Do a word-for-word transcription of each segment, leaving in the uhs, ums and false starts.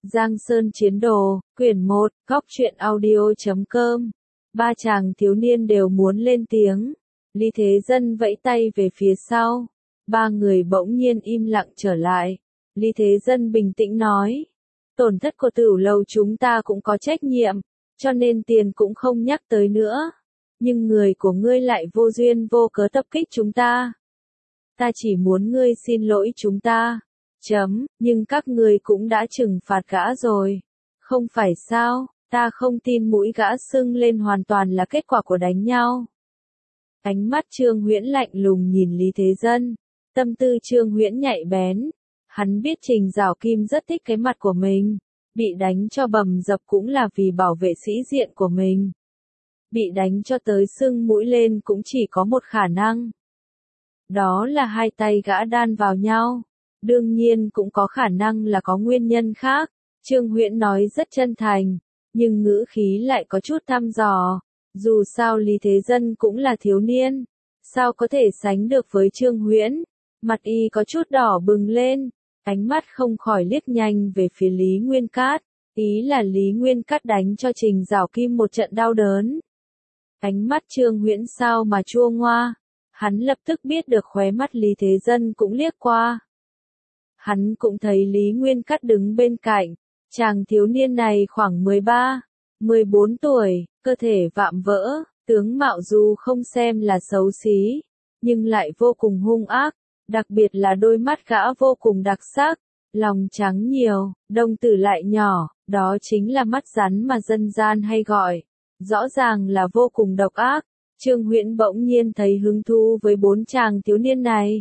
Giang Sơn Chiến Đồ, quyển một, góc truyện audio chấm com. Ba chàng thiếu niên đều muốn lên tiếng. Lý Thế Dân vẫy tay về phía sau. Ba người bỗng nhiên im lặng trở lại. Lý Thế Dân bình tĩnh nói. Tổn thất của Tửu Lầu chúng ta cũng có trách nhiệm, cho nên tiền cũng không nhắc tới nữa. Nhưng người của ngươi lại vô duyên vô cớ tập kích chúng ta. Ta chỉ muốn ngươi xin lỗi chúng ta. Chấm, nhưng các ngươi cũng đã trừng phạt gã rồi. Không phải sao, ta không tin mũi gã sưng lên hoàn toàn là kết quả của đánh nhau. Ánh mắt Trương Huyễn lạnh lùng nhìn Lý Thế Dân. Tâm tư Trương Huyễn nhạy bén. Hắn biết Trình Giảo Kim rất thích cái mặt của mình. Bị đánh cho bầm dập cũng là vì bảo vệ sĩ diện của mình. Bị đánh cho tới sưng mũi lên cũng chỉ có một khả năng. Đó là hai tay gã đan vào nhau. Đương nhiên cũng có khả năng là có nguyên nhân khác. Trương Huyễn nói rất chân thành, nhưng ngữ khí lại có chút thăm dò. Dù sao Lý Thế Dân cũng là thiếu niên, sao có thể sánh được với Trương Huyễn? Mặt y có chút đỏ bừng lên, ánh mắt không khỏi liếc nhanh về phía Lý Nguyên Cát. Ý là Lý Nguyên Cát đánh cho Trình Giảo Kim một trận đau đớn. Ánh mắt Trương Huyễn sao mà chua ngoa. Hắn lập tức biết được khóe mắt Lý Thế Dân cũng liếc qua. Hắn cũng thấy Lý Nguyên Cát đứng bên cạnh. Chàng thiếu niên này khoảng mười ba, mười bốn tuổi, cơ thể vạm vỡ, tướng mạo dù không xem là xấu xí, nhưng lại vô cùng hung ác, đặc biệt là đôi mắt gã vô cùng đặc sắc, lòng trắng nhiều, đồng tử lại nhỏ, đó chính là mắt rắn mà dân gian hay gọi. Rõ ràng là vô cùng độc ác. Trương Huyễn bỗng nhiên thấy hứng thú với bốn chàng thiếu niên này.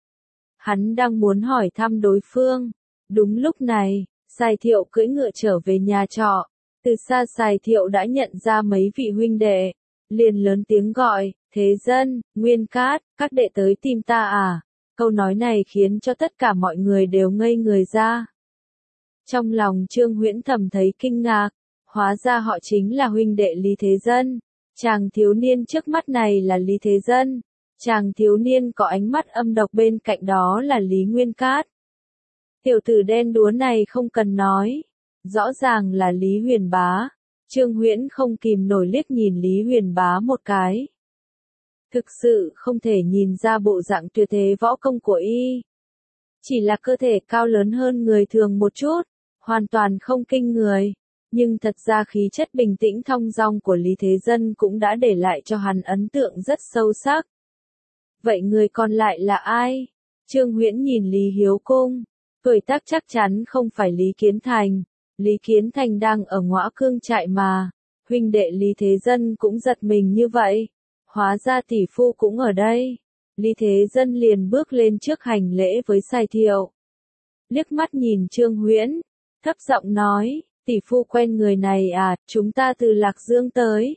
Hắn đang muốn hỏi thăm đối phương. Đúng lúc này, Sài Thiệu cưỡi ngựa trở về nhà trọ. Từ xa Sài Thiệu đã nhận ra mấy vị huynh đệ. Liền lớn tiếng gọi, Thế Dân, Nguyên Cát, các đệ tới tìm ta à? Câu nói này khiến cho tất cả mọi người đều ngây người ra. Trong lòng Trương Huyễn thầm thấy kinh ngạc. Hóa ra họ chính là huynh đệ Lý Thế Dân. Chàng thiếu niên trước mắt này là Lý Thế Dân. Chàng thiếu niên có ánh mắt âm độc bên cạnh đó là Lý Nguyên Cát. Tiểu tử đen đúa này không cần nói. Rõ ràng là Lý Huyền Bá. Trương Huyễn không kìm nổi liếc nhìn Lý Huyền Bá một cái. Thực sự không thể nhìn ra bộ dạng tuyệt thế võ công của y. Chỉ là cơ thể cao lớn hơn người thường một chút. Hoàn toàn không kinh người. Nhưng thật ra khí chất bình tĩnh thong dong của Lý Thế Dân cũng đã để lại cho hắn ấn tượng rất sâu sắc. Vậy người còn lại là ai? Trương Huyễn nhìn Lý Hiếu Cung. Tuổi tác chắc chắn không phải Lý Kiến Thành. Lý Kiến Thành đang ở Ngõa Cương trại mà. Huynh đệ Lý Thế Dân cũng giật mình như vậy. Hóa ra tỷ phu cũng ở đây. Lý Thế Dân liền bước lên trước hành lễ với Sài Thiệu. Liếc mắt nhìn Trương Huyễn. Thấp giọng nói. Tỷ phu quen người này à, chúng ta từ Lạc Dương tới.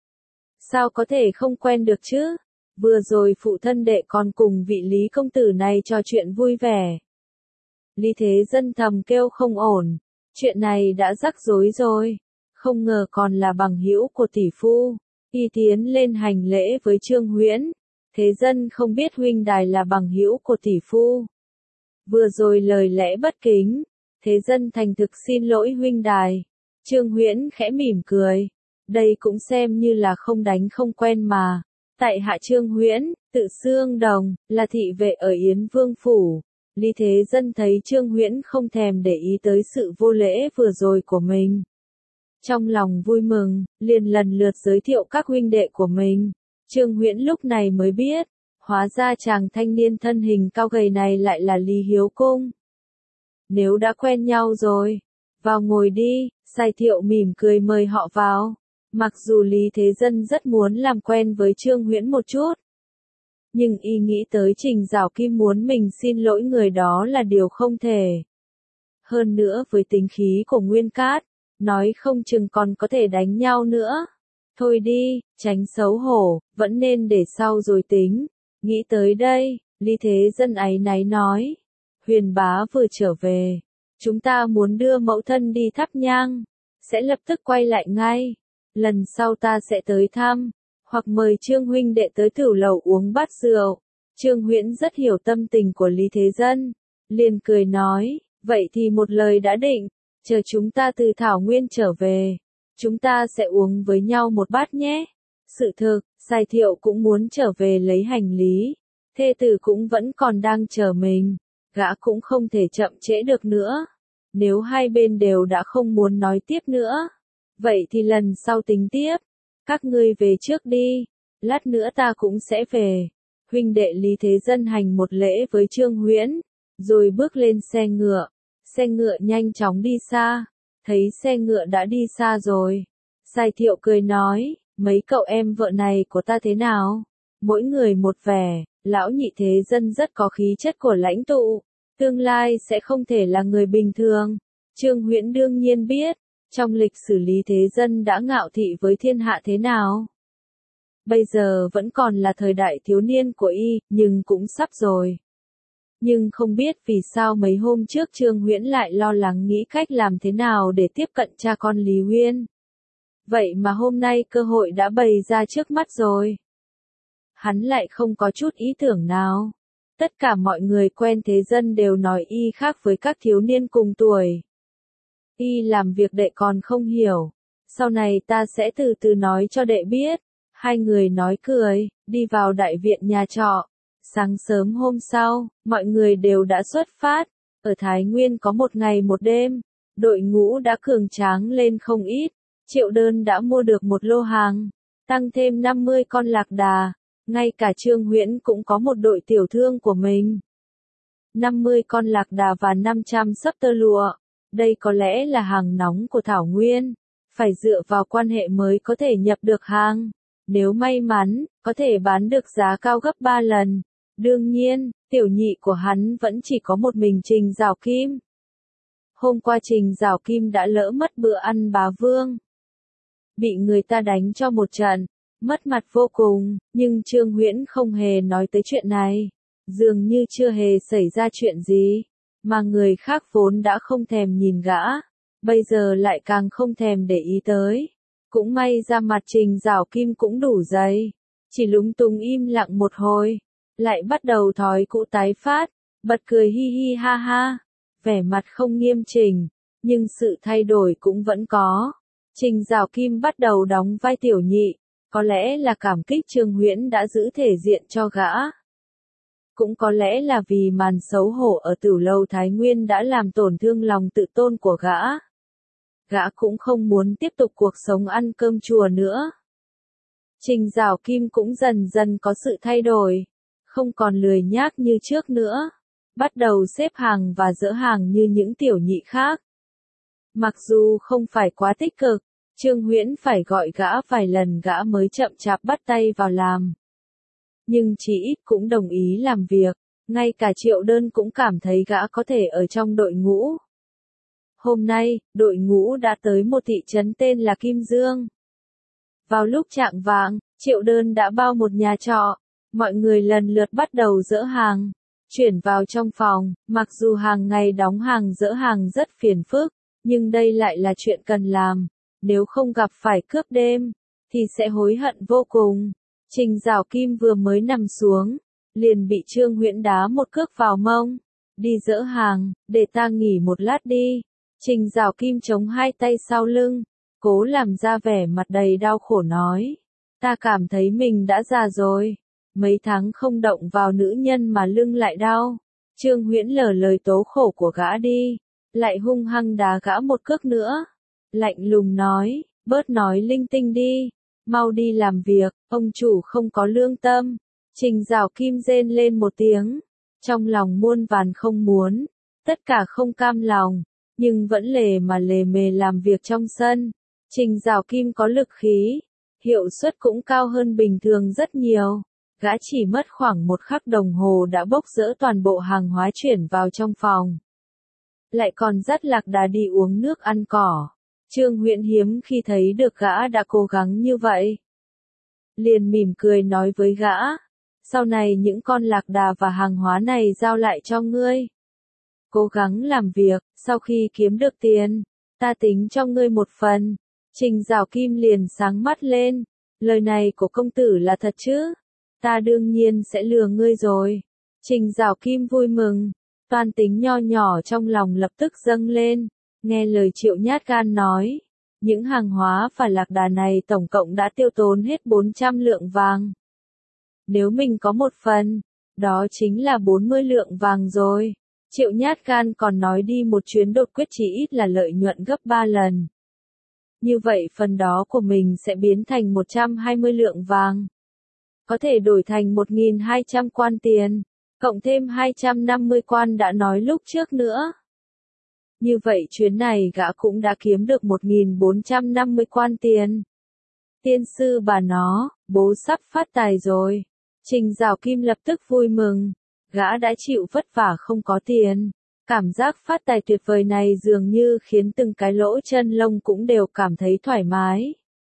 Sao có thể không quen được chứ? Vừa rồi phụ thân đệ còn cùng vị Lý công tử này trò chuyện vui vẻ. Lý Thế Dân thầm kêu không ổn. Chuyện này đã rắc rối rồi. Không ngờ còn là bằng hữu của tỷ phu. Y tiến lên hành lễ với Trương Huyễn. Thế Dân không biết huynh đài là bằng hữu của tỷ phu. Vừa rồi lời lẽ bất kính. Thế Dân thành thực xin lỗi huynh đài. Trương Huyễn khẽ mỉm cười. Đây cũng xem như là không đánh không quen mà. Tại hạ Trương Huyễn, tự xương đồng, là thị vệ ở Yến Vương Phủ. Lý Thế Dân thấy Trương Huyễn không thèm để ý tới sự vô lễ vừa rồi của mình. Trong lòng vui mừng, liền lần lượt giới thiệu các huynh đệ của mình. Trương Huyễn lúc này mới biết, hóa ra chàng thanh niên thân hình cao gầy này lại là Lý Hiếu Cung. Nếu đã quen nhau rồi, vào ngồi đi, Sài Thiệu mỉm cười mời họ vào. Mặc dù Lý Thế Dân rất muốn làm quen với Trương Huyễn một chút. Nhưng y nghĩ tới Trình Giảo Kim muốn mình xin lỗi người đó là điều không thể. Hơn nữa với tính khí của Nguyên Cát, nói không chừng còn có thể đánh nhau nữa. Thôi đi, tránh xấu hổ, vẫn nên để sau rồi tính. Nghĩ tới đây, Lý Thế Dân áy náy nói. Huyền Bá vừa trở về. Chúng ta muốn đưa mẫu thân đi thắp nhang. Sẽ lập tức quay lại ngay. Lần sau ta sẽ tới thăm. Hoặc mời Trương huynh đệ tới Tửu Lầu uống bát rượu. Trương Huyễn rất hiểu tâm tình của Lý Thế Dân. Liền cười nói. Vậy thì một lời đã định. chờ chúng ta từ Thảo Nguyên trở về, chúng ta sẽ uống với nhau một bát nhé. Sự thực, Sai Thiệu cũng muốn trở về lấy hành lý, thê tử cũng vẫn còn đang chờ mình, gã cũng không thể chậm trễ được nữa. Nếu hai bên đều đã không muốn nói tiếp nữa, vậy thì lần sau tính tiếp. Các ngươi về trước đi, lát nữa ta cũng sẽ về. Huynh đệ Lý Thế Dân hành một lễ với Trương Huyễn, rồi bước lên xe ngựa. Xe ngựa nhanh chóng đi xa, thấy xe ngựa đã đi xa rồi. Sai Thiệu cười nói, mấy cậu em vợ này của ta thế nào? Mỗi người một vẻ, lão Nhị Thế Dân rất có khí chất của lãnh tụ, tương lai sẽ không thể là người bình thường. Trương Huyễn đương nhiên biết, trong lịch sử Lý Thế Dân đã ngạo thị với thiên hạ thế nào. Bây giờ vẫn còn là thời đại thiếu niên của y, nhưng cũng sắp rồi. Nhưng không biết vì sao mấy hôm trước Trương Huyễn lại lo lắng nghĩ cách làm thế nào để tiếp cận cha con Lý Huyên. Vậy mà hôm nay cơ hội đã bày ra trước mắt rồi. Hắn lại không có chút ý tưởng nào. Tất cả mọi người quen Thế Dân đều nói y khác với các thiếu niên cùng tuổi. Y làm việc đệ còn không hiểu. Sau này ta sẽ từ từ nói cho đệ biết. Hai người nói cười, đi vào đại viện nhà trọ. Sáng sớm hôm sau, mọi người đều đã xuất phát. Ở Thái Nguyên có một ngày một đêm. Đội ngũ đã cường tráng lên không ít. Triệu Đơn đã mua được một lô hàng. Tăng thêm năm mươi con lạc đà. Ngay cả Trương Huyễn cũng có một đội tiểu thương của mình. năm mươi con lạc đà và năm trăm xấp tơ lụa. Đây có lẽ là hàng nóng của Thảo Nguyên. Phải dựa vào quan hệ mới có thể nhập được hàng. Nếu may mắn, có thể bán được giá cao gấp ba lần. Đương nhiên, tiểu nhị của hắn vẫn chỉ có một mình Trình Giảo Kim. Hôm qua Trình Giảo Kim đã lỡ mất bữa ăn bá vương. Bị người ta đánh cho một trận, mất mặt vô cùng, nhưng Trương Huyễn không hề nói tới chuyện này. Dường như chưa hề xảy ra chuyện gì, mà người khác vốn đã không thèm nhìn gã, bây giờ lại càng không thèm để ý tới. Cũng may ra mặt Trình Giảo Kim cũng đủ dày, chỉ lúng túng im lặng một hồi, lại bắt đầu thói cũ tái phát, bật cười hi hi ha ha, vẻ mặt không nghiêm chỉnh, nhưng sự thay đổi cũng vẫn có. Trình Giảo Kim bắt đầu đóng vai tiểu nhị, có lẽ là cảm kích Trương Huyễn đã giữ thể diện cho gã. Cũng có lẽ là vì màn xấu hổ ở Tửu Lâu Thái Nguyên đã làm tổn thương lòng tự tôn của gã. Gã cũng không muốn tiếp tục cuộc sống ăn cơm chùa nữa. Trình Giảo Kim cũng dần dần có sự thay đổi, không còn lười nhác như trước nữa, bắt đầu xếp hàng và dỡ hàng như những tiểu nhị khác. Mặc dù không phải quá tích cực, Trương Huyễn phải gọi gã vài lần gã mới chậm chạp bắt tay vào làm. Nhưng chỉ ít cũng đồng ý làm việc, ngay cả Triệu Đơn cũng cảm thấy gã có thể ở trong đội ngũ. Hôm nay, đội ngũ đã tới một thị trấn tên là Kim Dương. Vào lúc chạng vạng, Triệu Đơn đã bao một nhà trọ, mọi người lần lượt bắt đầu dỡ hàng, chuyển vào trong phòng, mặc dù hàng ngày đóng hàng dỡ hàng rất phiền phức, nhưng đây lại là chuyện cần làm, nếu không gặp phải cướp đêm, thì sẽ hối hận vô cùng. Trình Giảo Kim vừa mới nằm xuống, liền bị Trương Huyễn đá một cước vào mông. Đi dỡ hàng, để ta nghỉ một lát đi. Trình Giảo Kim chống hai tay sau lưng, cố làm ra vẻ mặt đầy đau khổ nói. Ta cảm thấy mình đã già rồi. Mấy tháng không động vào nữ nhân mà lưng lại đau. Trương Huyễn lờ lời tố khổ của gã đi, lại hung hăng đá gã một cước nữa. Lạnh lùng nói, bớt nói linh tinh đi. Mau đi làm việc, ông chủ không có lương tâm. Trình Giảo Kim rên lên một tiếng, trong lòng muôn vàn không muốn, tất cả không cam lòng, nhưng vẫn lề mà lề mề làm việc trong sân. Trình Giảo Kim có lực khí, hiệu suất cũng cao hơn bình thường rất nhiều. Gã chỉ mất khoảng một khắc đồng hồ đã bốc dỡ toàn bộ hàng hóa chuyển vào trong phòng. Lại còn dắt lạc đà đi uống nước ăn cỏ. Trương Huyễn hiếm khi thấy được gã đã cố gắng như vậy. Liền mỉm cười nói với gã, sau này những con lạc đà và hàng hóa này giao lại cho ngươi. Cố gắng làm việc, sau khi kiếm được tiền, ta tính cho ngươi một phần. Trình Giảo Kim liền sáng mắt lên, lời này của công tử là thật chứ? Ta đương nhiên sẽ lừa ngươi rồi. Trình Giảo Kim vui mừng, toan tính nho nhỏ trong lòng lập tức dâng lên. Nghe lời Triệu Nhát Gan nói, những hàng hóa và lạc đà này tổng cộng đã tiêu tốn hết bốn trăm lượng vàng. Nếu mình có một phần, đó chính là bốn mươi lượng vàng rồi. Triệu Nhát Gan còn nói đi một chuyến đột quyết chỉ ít là lợi nhuận gấp ba lần. Như vậy phần đó của mình sẽ biến thành một trăm hai mươi lượng vàng. Có thể đổi thành một nghìn hai trăm quan tiền, cộng thêm hai trăm năm mươi quan đã nói lúc trước nữa. Như vậy chuyến này gã cũng đã kiếm được một nghìn bốn trăm năm mươi quan tiền. Tiên sư bà nó, bố sắp phát tài rồi. Trình Giảo Kim lập tức vui mừng. Gã đã chịu vất vả không có tiền. Cảm giác phát tài tuyệt vời này dường như khiến từng cái lỗ chân lông cũng đều cảm thấy thoải mái.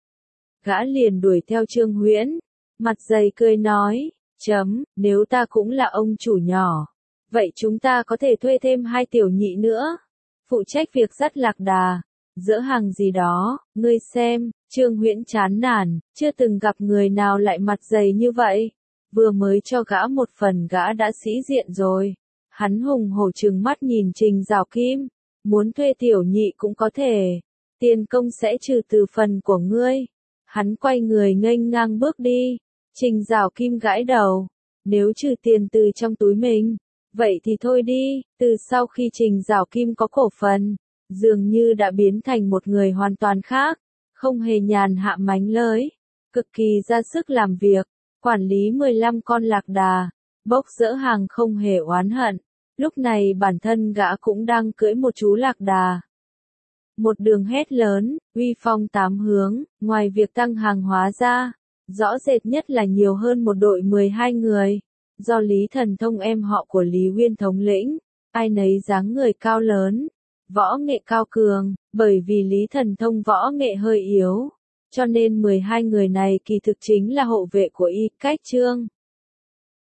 Gã liền đuổi theo Trương Huyễn, mặt dày cười nói, chấm, nếu ta cũng là ông chủ nhỏ, vậy chúng ta có thể thuê thêm hai tiểu nhị nữa, phụ trách việc dắt lạc đà, dỡ hàng gì đó, ngươi xem. Trương Huyễn chán nản, chưa từng gặp người nào lại mặt dày như vậy, vừa mới cho gã một phần gã đã sĩ diện rồi. Hắn hùng hổ trừng mắt nhìn Trình Giảo Kim, muốn thuê tiểu nhị cũng có thể, tiền công sẽ trừ từ phần của ngươi. Hắn quay người nghênh ngang bước đi. Trình Giảo Kim gãi đầu, nếu trừ tiền từ trong túi mình, vậy thì thôi đi. Từ sau khi Trình Giảo Kim có cổ phần, dường như đã biến thành một người hoàn toàn khác, không hề nhàn hạ mánh lới, cực kỳ ra sức làm việc, quản lý mười lăm con lạc đà, bốc dỡ hàng không hề oán hận. Lúc này bản thân gã cũng đang cưỡi một chú lạc đà. Một đường hét lớn, uy phong tám hướng, ngoài việc tăng hàng hóa ra, rõ rệt nhất là nhiều hơn một đội mười hai người, do Lý Thần Thông em họ của Lý Uyên thống lĩnh, ai nấy dáng người cao lớn, võ nghệ cao cường, bởi vì Lý Thần Thông võ nghệ hơi yếu, cho nên mười hai người này kỳ thực chính là hộ vệ của Y Cách Trương.